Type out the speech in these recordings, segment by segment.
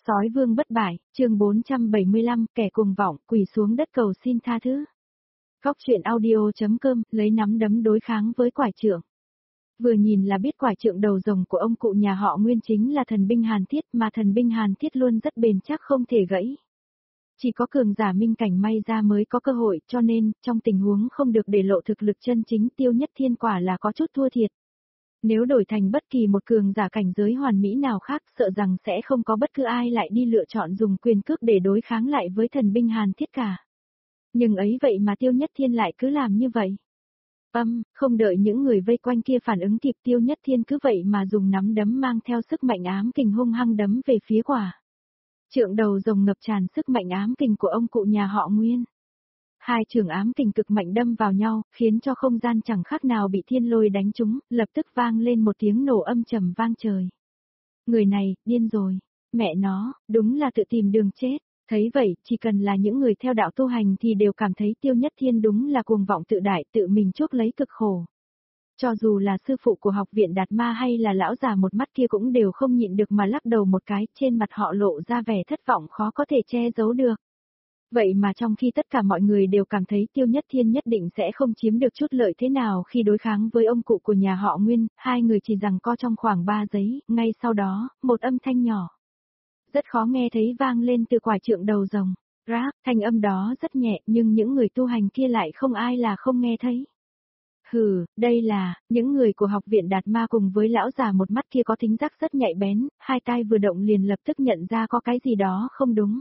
Sói vương bất bại, chương 475, kẻ cuồng vọng, quỳ xuống đất cầu xin tha thứ. Góc truyện audio.com, lấy nắm đấm đối kháng với quải trượng. Vừa nhìn là biết quải trượng đầu rồng của ông cụ nhà họ Nguyên chính là thần binh Hàn Thiết, mà thần binh Hàn Thiết luôn rất bền chắc không thể gãy. Chỉ có cường giả minh cảnh may ra mới có cơ hội, cho nên, trong tình huống không được để lộ thực lực chân chính, Tiêu Nhất Thiên quả là có chút thua thiệt. Nếu đổi thành bất kỳ một cường giả cảnh giới hoàn mỹ nào khác, sợ rằng sẽ không có bất cứ ai lại đi lựa chọn dùng quyền cước để đối kháng lại với thần binh Hàn Thiết cả. Nhưng ấy vậy mà Tiêu Nhất Thiên lại cứ làm như vậy. Không đợi những người vây quanh kia phản ứng kịp, Tiêu Nhất Thiên cứ vậy mà dùng nắm đấm mang theo sức mạnh ám kình hung hăng đấm về phía quả trượng đầu rồng ngập tràn sức mạnh ám kình của ông cụ nhà họ Nguyên. Hai trường ám kình cực mạnh đâm vào nhau, khiến cho không gian chẳng khác nào bị thiên lôi đánh trúng, lập tức vang lên một tiếng nổ âm trầm vang trời. Người này, điên rồi. Mẹ nó, đúng là tự tìm đường chết. Thấy vậy, chỉ cần là những người theo đạo tu hành thì đều cảm thấy Tiêu Nhất Thiên đúng là cuồng vọng tự đại, tự mình chuốc lấy cực khổ. Cho dù là sư phụ của học viện Đạt Ma hay là lão già một mắt kia cũng đều không nhịn được mà lắc đầu một cái, trên mặt họ lộ ra vẻ thất vọng khó có thể che giấu được. Vậy mà trong khi tất cả mọi người đều cảm thấy Tiêu Nhất Thiên nhất định sẽ không chiếm được chút lợi thế nào khi đối kháng với ông cụ của nhà họ Nguyên, hai người chỉ giằng co trong khoảng 3 giây, ngay sau đó, một âm thanh nhỏ. Rất khó nghe thấy vang lên từ quải trượng đầu rồng. Rác, thanh âm đó rất nhẹ nhưng những người tu hành kia lại không ai là không nghe thấy. Hừ, đây là, những người của học viện Đạt Ma cùng với lão già một mắt kia có thính giác rất nhạy bén, hai tai vừa động liền lập tức nhận ra có cái gì đó không đúng.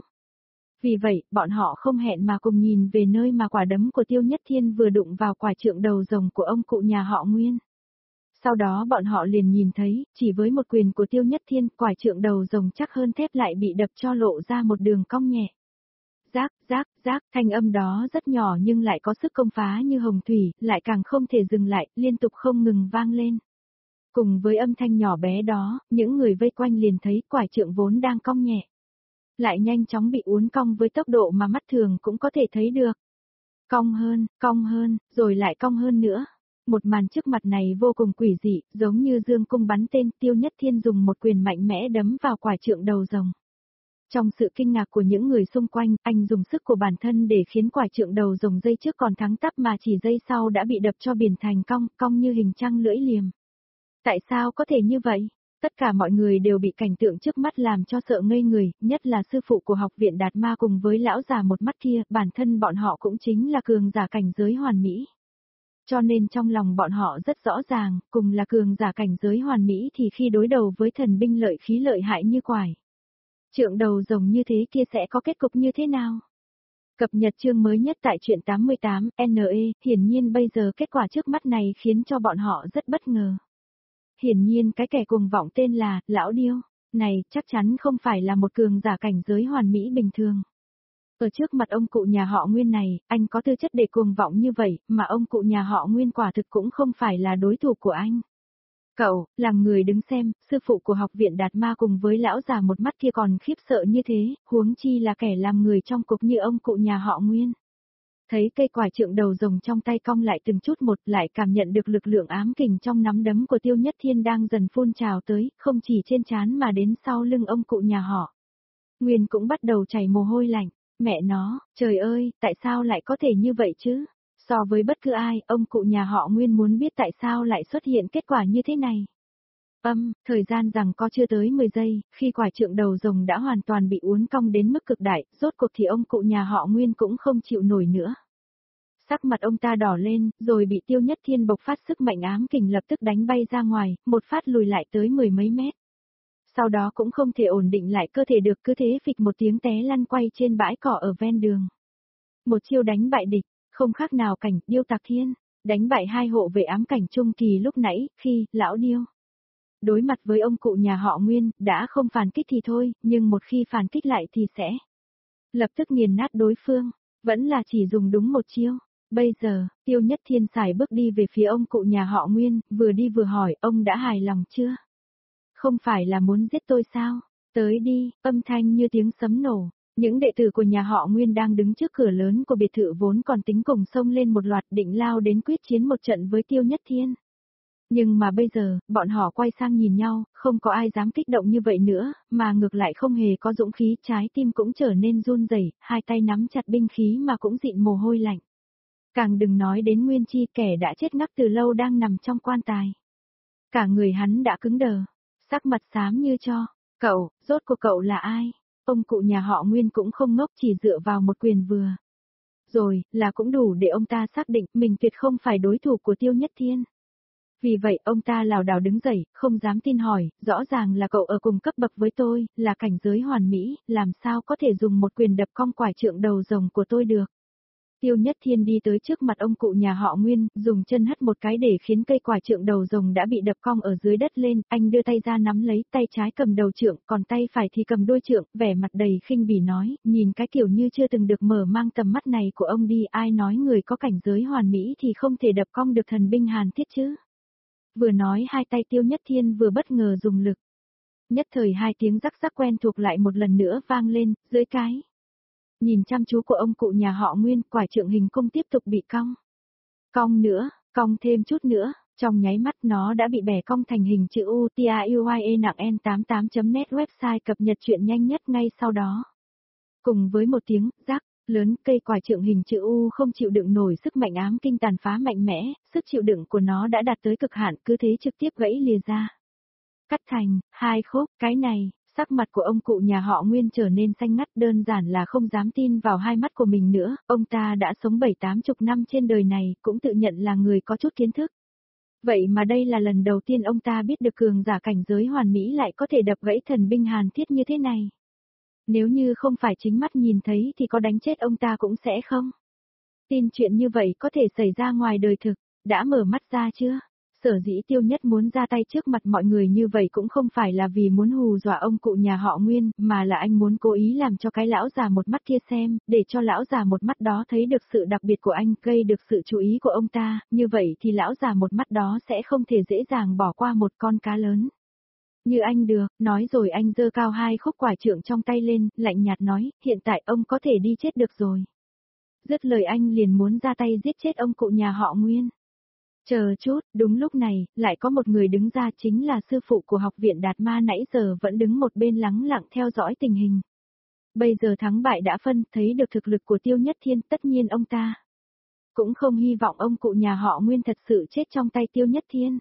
Vì vậy, bọn họ không hẹn mà cùng nhìn về nơi mà quả đấm của Tiêu Nhất Thiên vừa đụng vào quải trượng đầu rồng của ông cụ nhà họ Nguyên. Sau đó bọn họ liền nhìn thấy, chỉ với một quyền của Tiêu Nhất Thiên, quải trượng đầu rồng chắc hơn thép lại bị đập cho lộ ra một đường cong nhẹ. Rác, rác, rác, thanh âm đó rất nhỏ nhưng lại có sức công phá như hồng thủy, lại càng không thể dừng lại, liên tục không ngừng vang lên. Cùng với âm thanh nhỏ bé đó, những người vây quanh liền thấy quải trượng vốn đang cong nhẹ. Lại nhanh chóng bị uốn cong với tốc độ mà mắt thường cũng có thể thấy được. Cong hơn, rồi lại cong hơn nữa. Một màn trước mặt này vô cùng quỷ dị, giống như dương cung bắn tên. Tiêu Nhất Thiên dùng một quyền mạnh mẽ đấm vào quải trượng đầu rồng. Trong sự kinh ngạc của những người xung quanh, anh dùng sức của bản thân để khiến quải trượng đầu rồng giây trước còn thắng tắp mà chỉ giây sau đã bị đập cho biển thành cong như hình trăng lưỡi liềm. Tại sao có thể như vậy? Tất cả mọi người đều bị cảnh tượng trước mắt làm cho sợ ngây người, nhất là sư phụ của học viện Đạt Ma cùng với lão già một mắt kia, bản thân bọn họ cũng chính là cường giả cảnh giới hoàn mỹ. Cho nên trong lòng bọn họ rất rõ ràng, cùng là cường giả cảnh giới hoàn mỹ thì khi đối đầu với thần binh lợi khí lợi hại như quải trượng đầu rồng như thế kia sẽ có kết cục như thế nào? Cập nhật chương mới nhất tại truyện 88, NE, hiển nhiên bây giờ kết quả trước mắt này khiến cho bọn họ rất bất ngờ. Hiển nhiên cái kẻ cuồng vọng tên là, Lão Điêu, này chắc chắn không phải là một cường giả cảnh giới hoàn mỹ bình thường. Ở trước mặt ông cụ nhà họ Nguyên này, anh có tư chất để cuồng vọng như vậy, mà ông cụ nhà họ Nguyên quả thực cũng không phải là đối thủ của anh. Cậu, làm người đứng xem, sư phụ của học viện Đạt Ma cùng với lão già một mắt kia còn khiếp sợ như thế, huống chi là kẻ làm người trong cục như ông cụ nhà họ Nguyên. Thấy cây quải trượng đầu rồng trong tay cong lại từng chút một, lại cảm nhận được lực lượng ám kình trong nắm đấm của Tiêu Nhất Thiên đang dần phun trào tới, không chỉ trên trán mà đến sau lưng ông cụ nhà họ Nguyên cũng bắt đầu chảy mồ hôi lạnh. Mẹ nó, trời ơi, tại sao lại có thể như vậy chứ? So với bất cứ ai, ông cụ nhà họ Nguyên muốn biết tại sao lại xuất hiện kết quả như thế này. Thời gian rằng có chưa tới 10 giây, khi quải trượng đầu rồng đã hoàn toàn bị uốn cong đến mức cực đại, rốt cuộc thì ông cụ nhà họ Nguyên cũng không chịu nổi nữa. Sắc mặt ông ta đỏ lên, rồi bị Tiêu Nhất Thiên bộc phát sức mạnh ám kình lập tức đánh bay ra ngoài, một phát lùi lại tới 10 mấy mét. Sau đó cũng không thể ổn định lại cơ thể được, cứ thế phịch một tiếng té lăn quay trên bãi cỏ ở ven đường. Một chiêu đánh bại địch, không khác nào cảnh Điêu Tạc Thiên, đánh bại hai hộ vệ ám cảnh trung kỳ lúc nãy, khi, lão Điêu đối mặt với ông cụ nhà họ Nguyên, đã không phản kích thì thôi, nhưng một khi phản kích lại thì sẽ lập tức nghiền nát đối phương, vẫn là chỉ dùng đúng một chiêu. Bây giờ, Tiêu Nhất Thiên xài bước đi về phía ông cụ nhà họ Nguyên, vừa đi vừa hỏi, ông đã hài lòng chưa? Không phải là muốn giết tôi sao? Tới đi, âm thanh như tiếng sấm nổ. Những đệ tử của nhà họ Nguyên đang đứng trước cửa lớn của biệt thự vốn còn tính cùng xông lên một loạt định lao đến quyết chiến một trận với Tiêu Nhất Thiên. Nhưng mà bây giờ, bọn họ quay sang nhìn nhau, không có ai dám kích động như vậy nữa, mà ngược lại không hề có dũng khí, trái tim cũng trở nên run rẩy, hai tay nắm chặt binh khí mà cũng dịn mồ hôi lạnh. Càng đừng nói đến Nguyên Chi, kẻ đã chết ngắc từ lâu đang nằm trong quan tài. Cả người hắn đã cứng đờ, sắc mặt xám như tro. Cậu, rốt cuộc cậu là ai? Ông cụ nhà họ Nguyên cũng không ngốc, chỉ dựa vào một quyền vừa rồi, là cũng đủ để ông ta xác định mình tuyệt không phải đối thủ của Tiêu Nhất Thiên. Vì vậy ông ta lảo đảo đứng dậy, không dám tin hỏi, rõ ràng là cậu ở cùng cấp bậc với tôi, là cảnh giới hoàn mỹ, làm sao có thể dùng một quyền đập cong quải trượng đầu rồng của tôi được. Tiêu Nhất Thiên đi tới trước mặt ông cụ nhà họ Nguyên, dùng chân hất một cái để khiến cây quải trượng đầu rồng đã bị đập cong ở dưới đất lên, anh đưa tay ra nắm lấy, tay trái cầm đầu trượng, còn tay phải thì cầm đuôi trượng, vẻ mặt đầy khinh bỉ nói, nhìn cái kiểu như chưa từng được mở mang tầm mắt này của ông đi, ai nói người có cảnh giới hoàn mỹ thì không thể đập cong được thần binh hàn thiết chứ. Vừa nói hai tay Tiêu Nhất Thiên vừa bất ngờ dùng lực. Nhất thời hai tiếng rắc rắc quen thuộc lại một lần nữa vang lên, dưới cái nhìn chăm chú của ông cụ nhà họ Nguyên, quải trượng hình cung tiếp tục bị cong. Cong nữa, cong thêm chút nữa, trong nháy mắt nó đã bị bẻ cong thành hình chữ U T A U Y E nặng N88.net, website cập nhật chuyện nhanh nhất ngay sau đó. Cùng với một tiếng rắc lớn, cây quải trượng hình chữ U không chịu đựng nổi sức mạnh ám kinh tàn phá mạnh mẽ, sức chịu đựng của nó đã đạt tới cực hạn, cứ thế trực tiếp gãy lìa ra. Cắt thành hai khúc, cái này. Sắc mặt của ông cụ nhà họ Nguyên trở nên xanh ngắt, đơn giản là không dám tin vào hai mắt của mình nữa, ông ta đã sống 7-80 năm trên đời này, cũng tự nhận là người có chút kiến thức. Vậy mà đây là lần đầu tiên ông ta biết được cường giả cảnh giới hoàn mỹ lại có thể đập gãy thần binh hàn thiết như thế này. Nếu như không phải chính mắt nhìn thấy thì có đánh chết ông ta cũng sẽ không tin chuyện như vậy có thể xảy ra ngoài đời thực. Đã mở mắt ra chưa? Sở dĩ Tiêu Nhất muốn ra tay trước mặt mọi người như vậy cũng không phải là vì muốn hù dọa ông cụ nhà họ Nguyên, mà là anh muốn cố ý làm cho cái lão già một mắt kia xem, để cho lão già một mắt đó thấy được sự đặc biệt của anh, gây được sự chú ý của ông ta, như vậy thì lão già một mắt đó sẽ không thể dễ dàng bỏ qua một con cá lớn. Như anh được, nói rồi anh giơ cao hai khúc quải trượng trong tay lên, lạnh nhạt nói, hiện tại ông có thể đi chết được rồi. Dứt lời anh liền muốn ra tay giết chết ông cụ nhà họ Nguyên. Chờ chút, đúng lúc này, lại có một người đứng ra, chính là sư phụ của học viện Đạt Ma nãy giờ vẫn đứng một bên lắng lặng theo dõi tình hình. Bây giờ thắng bại đã phân, thấy được thực lực của Tiêu Nhất Thiên, tất nhiên ông ta cũng không hy vọng ông cụ nhà họ Nguyên thật sự chết trong tay Tiêu Nhất Thiên.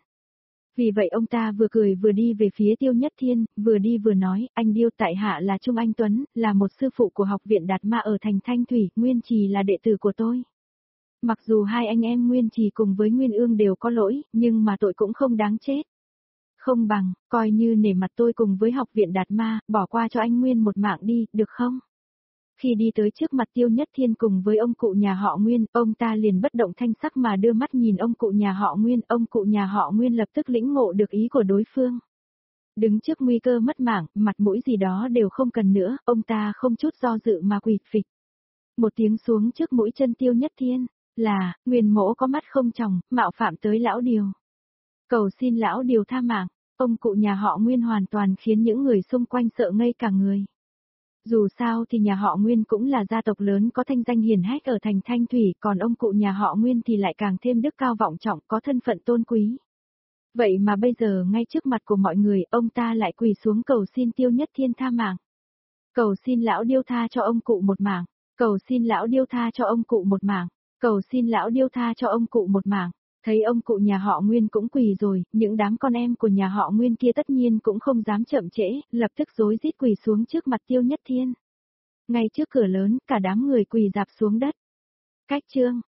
Vì vậy ông ta vừa cười vừa đi về phía Tiêu Nhất Thiên, vừa đi vừa nói, anh Điêu, tại hạ là Trung Anh Tuấn, là một sư phụ của học viện Đạt Ma ở thành Thanh Thủy, Nguyên Trì là đệ tử của tôi. Mặc dù hai anh em Nguyên Trì cùng với Nguyên Ương đều có lỗi, nhưng mà tội cũng không đáng chết. Không bằng, coi như nể mặt tôi cùng với học viện Đạt Ma, bỏ qua cho anh Nguyên một mạng đi, được không? Khi đi tới trước mặt Tiêu Nhất Thiên cùng với ông cụ nhà họ Nguyên, ông ta liền bất động thanh sắc mà đưa mắt nhìn ông cụ nhà họ Nguyên, ông cụ nhà họ Nguyên lập tức lĩnh ngộ được ý của đối phương. Đứng trước nguy cơ mất mạng, mặt mũi gì đó đều không cần nữa, ông ta không chút do dự mà quỳ phịch. Một tiếng xuống trước mũi chân Tiêu Nhất Thiên, là, Nguyên Mỗ có mắt không tròng, mạo phạm tới lão Điều. Cầu xin lão Điều tha mạng, ông cụ nhà họ Nguyên hoàn toàn khiến những người xung quanh sợ ngây cả người. Dù sao thì nhà họ Nguyên cũng là gia tộc lớn có thanh danh hiển hách ở thành Thanh Thủy, còn ông cụ nhà họ Nguyên thì lại càng thêm đức cao vọng trọng, có thân phận tôn quý. Vậy mà bây giờ ngay trước mặt của mọi người, ông ta lại quỳ xuống cầu xin Tiêu Nhất Thiên tha mạng. Cầu xin lão Điêu tha cho ông cụ một mạng, cầu xin lão Điêu tha cho ông cụ một mạng, cầu xin lão Điêu tha cho ông cụ một mạng. Thấy ông cụ nhà họ Nguyên cũng quỳ rồi, những đám con em của nhà họ Nguyên kia tất nhiên cũng không dám chậm trễ, lập tức rối rít quỳ xuống trước mặt Tiêu Nhất Thiên. Ngay trước cửa lớn, cả đám người quỳ rạp xuống đất. Cách chương